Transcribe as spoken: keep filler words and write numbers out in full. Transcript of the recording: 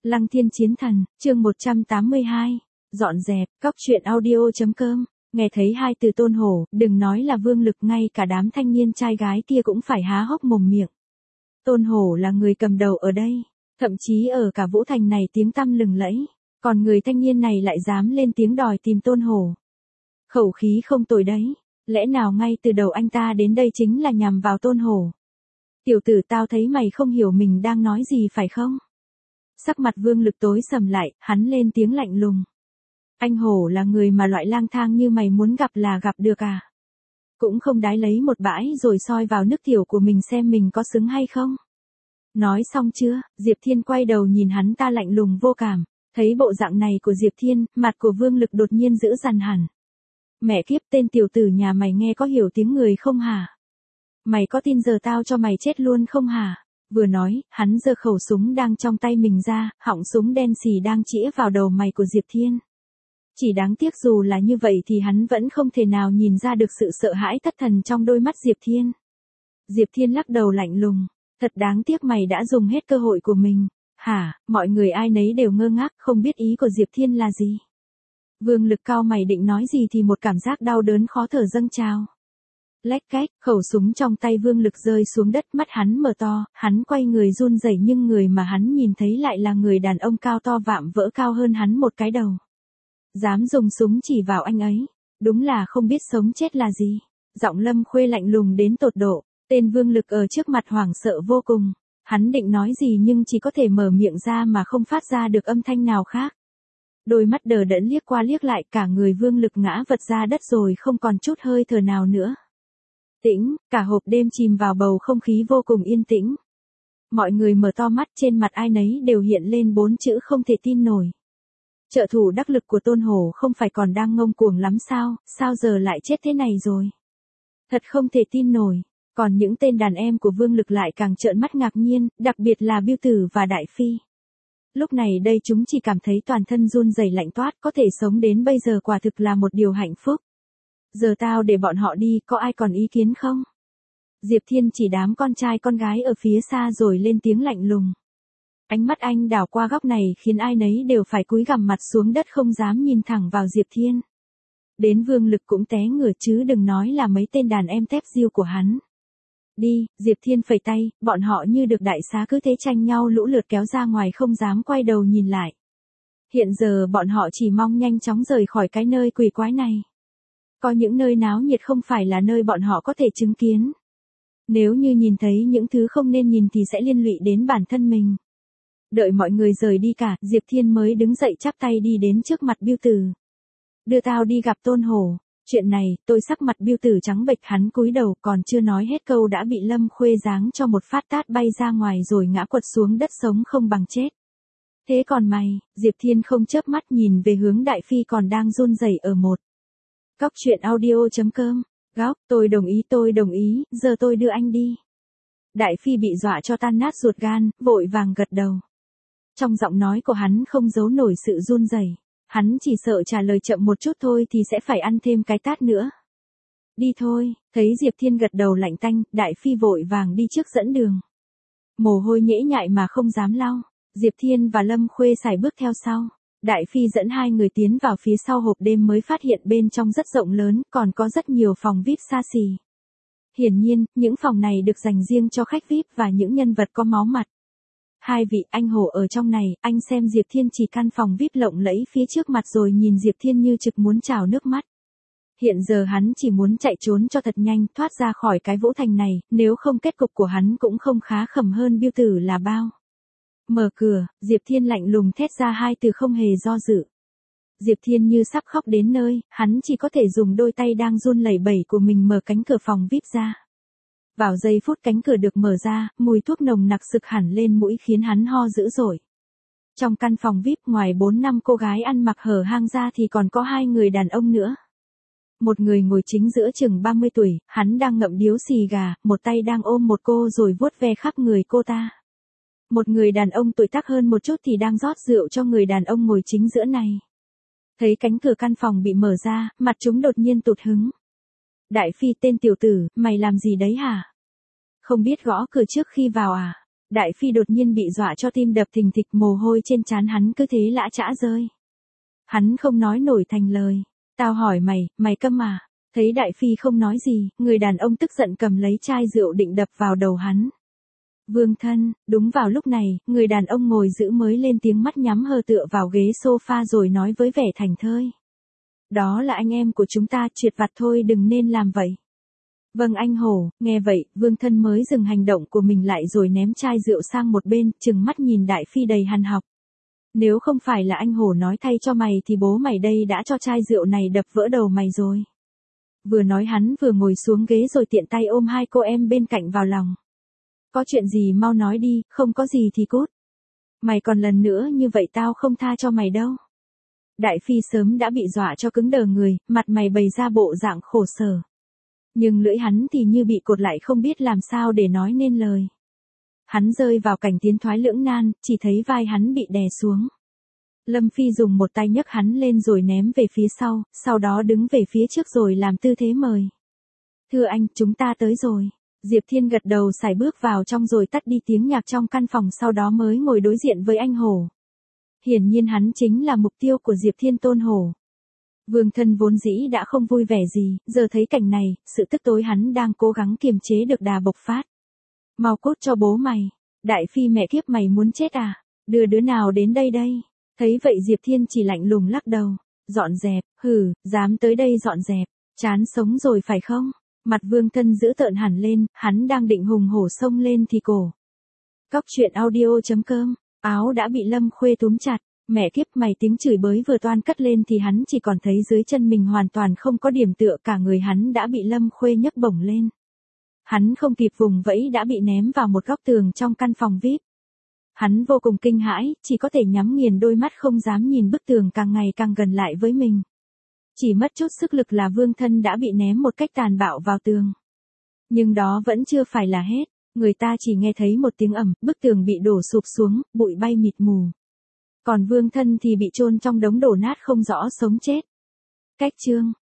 Lăng Thiên Chiến Thần, chương một trăm tám mươi hai. Dọn dẹp, cóc truyện audio.com. Nghe thấy hai từ Tôn Hổ, đừng nói là Vương Lực, ngay cả đám thanh niên trai gái kia cũng phải há hốc mồm miệng. Tôn Hổ là người cầm đầu ở đây, thậm chí ở cả Vũ Thành này tiếng tăm lừng lẫy, còn người thanh niên này lại dám lên tiếng đòi tìm Tôn Hổ. Khẩu khí không tồi đấy, lẽ nào ngay từ đầu anh ta đến đây chính là nhằm vào Tôn Hổ? Tiểu tử, tao thấy mày không hiểu mình đang nói gì phải không? Sắc mặt Vương Lực tối sầm lại, hắn lên tiếng lạnh lùng. Anh Hổ là người mà loại lang thang như mày muốn gặp là gặp được à? Cũng không đái lấy một bãi rồi soi vào nước tiểu của mình xem mình có xứng hay không? Nói xong chưa? Diệp Thiên quay đầu nhìn hắn ta lạnh lùng vô cảm. Thấy bộ dạng này của Diệp Thiên, mặt của Vương Lực đột nhiên dữ dằn hẳn. Mẹ kiếp, tên tiểu tử nhà mày nghe có hiểu tiếng người không hả? Mày có tin giờ tao cho mày chết luôn không hả? Vừa nói, hắn giơ khẩu súng đang trong tay mình ra, họng súng đen xì đang chĩa vào đầu mày của Diệp Thiên. Chỉ đáng tiếc dù là như vậy thì hắn vẫn không thể nào nhìn ra được sự sợ hãi thất thần trong đôi mắt Diệp Thiên. Diệp Thiên lắc đầu lạnh lùng. Thật đáng tiếc mày đã dùng hết cơ hội của mình. Hả? Mọi người ai nấy đều ngơ ngác, không biết ý của Diệp Thiên là gì. Vương Lực cao mày định nói gì thì một cảm giác đau đớn khó thở dâng trào. Lách cách, khẩu súng trong tay Vương Lực rơi xuống đất, mắt hắn mở to, hắn quay người run rẩy nhưng người mà hắn nhìn thấy lại là người đàn ông cao to vạm vỡ cao hơn hắn một cái đầu. Dám dùng súng chỉ vào anh ấy, đúng là không biết sống chết là gì. Giọng Lâm Khuê lạnh lùng đến tột độ, tên Vương Lực ở trước mặt hoảng sợ vô cùng. Hắn định nói gì nhưng chỉ có thể mở miệng ra mà không phát ra được âm thanh nào khác. Đôi mắt đờ đẫn liếc qua liếc lại, cả người Vương Lực ngã vật ra đất rồi không còn chút hơi thở nào nữa. Tĩnh, cả hộp đêm chìm vào bầu không khí vô cùng yên tĩnh. Mọi người mở to mắt, trên mặt ai nấy đều hiện lên bốn chữ không thể tin nổi. Trợ thủ đắc lực của Tôn Hổ không phải còn đang ngông cuồng lắm sao, sao giờ lại chết thế này rồi? Thật không thể tin nổi, còn những tên đàn em của Vương Lực lại càng trợn mắt ngạc nhiên, đặc biệt là Biêu Tử và Đại Phi. Lúc này đây chúng chỉ cảm thấy toàn thân run rẩy lạnh toát, có thể sống đến bây giờ quả thực là một điều hạnh phúc. Giờ tao để bọn họ đi, có ai còn ý kiến không? Diệp Thiên chỉ đám con trai con gái ở phía xa rồi lên tiếng lạnh lùng. Ánh mắt anh đảo qua góc này khiến ai nấy đều phải cúi gằm mặt xuống đất không dám nhìn thẳng vào Diệp Thiên. Đến Vương Lực cũng té ngửa chứ đừng nói là mấy tên đàn em tép diêu của hắn. Đi, Diệp Thiên phẩy tay, bọn họ như được đại xá cứ thế tranh nhau lũ lượt kéo ra ngoài không dám quay đầu nhìn lại. Hiện giờ bọn họ chỉ mong nhanh chóng rời khỏi cái nơi quỷ quái này. Có những nơi náo nhiệt không phải là nơi bọn họ có thể chứng kiến. Nếu như nhìn thấy những thứ không nên nhìn thì sẽ liên lụy đến bản thân mình. Đợi mọi người rời đi cả, Diệp Thiên mới đứng dậy chắp tay đi đến trước mặt Biêu Tử. Đưa tao đi gặp Tôn Hổ. Chuyện này, tôi sắc mặt Biêu Tử trắng bệch, hắn cúi đầu còn chưa nói hết câu đã bị Lâm Khuê giáng cho một phát tát bay ra ngoài rồi ngã quật xuống đất sống không bằng chết. Thế còn mày? Diệp Thiên không chớp mắt nhìn về hướng Đại Phi còn đang run rẩy ở một. Cóc truyện audio.com. Góc, tôi đồng ý tôi đồng ý, giờ tôi đưa anh đi. Đại Phi bị dọa cho tan nát ruột gan, vội vàng gật đầu. Trong giọng nói của hắn không giấu nổi sự run rẩy. Hắn chỉ sợ trả lời chậm một chút thôi thì sẽ phải ăn thêm cái tát nữa. Đi thôi, thấy Diệp Thiên gật đầu lạnh tanh, Đại Phi vội vàng đi trước dẫn đường. Mồ hôi nhễ nhại mà không dám lau, Diệp Thiên và Lâm Khuê sải bước theo sau. Đại Phi dẫn hai người tiến vào phía sau hộp đêm mới phát hiện bên trong rất rộng lớn, còn có rất nhiều phòng vi ai pi xa xỉ. Hiển nhiên, những phòng này được dành riêng cho khách vi ai pi và những nhân vật có máu mặt. Hai vị, anh Hổ ở trong này, anh xem Diệp Thiên chỉ căn phòng vi ai pi lộng lẫy phía trước mặt rồi nhìn Diệp Thiên như trực muốn trào nước mắt. Hiện giờ hắn chỉ muốn chạy trốn cho thật nhanh, thoát ra khỏi cái Vũ Thành này, nếu không kết cục của hắn cũng không khá khẩm hơn Biêu Tử là bao. Mở cửa, Diệp Thiên lạnh lùng thét ra hai từ không hề do dự. Diệp Thiên như sắp khóc đến nơi, hắn chỉ có thể dùng đôi tay đang run lẩy bẩy của mình mở cánh cửa phòng vi ai pi ra. Vào giây phút cánh cửa được mở ra, mùi thuốc nồng nặc sực hẳn lên mũi khiến hắn ho dữ dội. Trong căn phòng vi ai pi ngoài bốn năm cô gái ăn mặc hở hang ra thì còn có hai người đàn ông nữa. Một người ngồi chính giữa chừng ba mươi tuổi, hắn đang ngậm điếu xì gà, một tay đang ôm một cô rồi vuốt ve khắp người cô ta. Một người đàn ông tuổi tác hơn một chút thì đang rót rượu cho người đàn ông ngồi chính giữa này. Thấy cánh cửa căn phòng bị mở ra, mặt chúng đột nhiên tụt hứng. Đại Phi, tên tiểu tử, mày làm gì đấy hả? Không biết gõ cửa trước khi vào à? Đại phi đột nhiên bị dọa cho tim đập thình thịch, mồ hôi trên trán hắn cứ thế lã chã rơi. Hắn không nói nổi thành lời. Tao hỏi mày, mày câm à? Thấy đại phi không nói gì, người đàn ông tức giận cầm lấy chai rượu định đập vào đầu hắn. Vương thân, đúng vào lúc này, người đàn ông ngồi giữ mới lên tiếng, mắt nhắm hờ tựa vào ghế sofa rồi nói với vẻ thảnh thơi. Đó là anh em của chúng ta, triệt vặt thôi, đừng nên làm vậy. Vâng anh Hổ. Nghe vậy, Vương thân mới dừng hành động của mình lại rồi ném chai rượu sang một bên, trừng mắt nhìn đại phi đầy hằn học. Nếu không phải là anh Hổ nói thay cho mày thì bố mày đây đã cho chai rượu này đập vỡ đầu mày rồi. Vừa nói hắn vừa ngồi xuống ghế rồi tiện tay ôm hai cô em bên cạnh vào lòng. Có chuyện gì mau nói đi, không có gì thì cút. Mày còn lần nữa như vậy tao không tha cho mày đâu. Đại phi sớm đã bị dọa cho cứng đờ người, mặt mày bày ra bộ dạng khổ sở. Nhưng lưỡi hắn thì như bị cột lại, không biết làm sao để nói nên lời. Hắn rơi vào cảnh tiến thoái lưỡng nan, chỉ thấy vai hắn bị đè xuống. Lâm Phi dùng một tay nhấc hắn lên rồi ném về phía sau, sau đó đứng về phía trước rồi làm tư thế mời. Thưa anh, chúng ta tới rồi. Diệp Thiên gật đầu sải bước vào trong rồi tắt đi tiếng nhạc trong căn phòng, sau đó mới ngồi đối diện với anh Hổ. Hiển nhiên hắn chính là mục tiêu của Diệp Thiên, Tôn Hổ. Vương thân vốn dĩ đã không vui vẻ gì, giờ thấy cảnh này, sự tức tối hắn đang cố gắng kiềm chế được đà bộc phát. Mau cút cho bố mày. Đại phi mẹ kiếp, mày muốn chết à? Đưa đứa nào đến đây đây? Thấy vậy Diệp Thiên chỉ lạnh lùng lắc đầu. Dọn dẹp, hừ, dám tới đây dọn dẹp. Chán sống rồi phải không? Mặt Vương thân dữ tợn hẳn lên, hắn đang định hùng hổ xông lên thì cổ. Cóc truyện audio chấm com, áo đã bị Lâm Khuê túm chặt. Mẹ kiếp mày, tiếng chửi bới vừa toan cất lên thì hắn chỉ còn thấy dưới chân mình hoàn toàn không có điểm tựa, cả người hắn đã bị Lâm Khuê nhấc bổng lên. Hắn không kịp vùng vẫy đã bị ném vào một góc tường trong căn phòng vi ai pi. Hắn vô cùng kinh hãi, chỉ có thể nhắm nghiền đôi mắt không dám nhìn bức tường càng ngày càng gần lại với mình. Chỉ mất chút sức lực là Vương thân đã bị ném một cách tàn bạo vào tường. Nhưng đó vẫn chưa phải là hết, người ta chỉ nghe thấy một tiếng ầm, bức tường bị đổ sụp xuống, bụi bay mịt mù. Còn Vương thân thì bị chôn trong đống đổ nát không rõ sống chết. Cách chương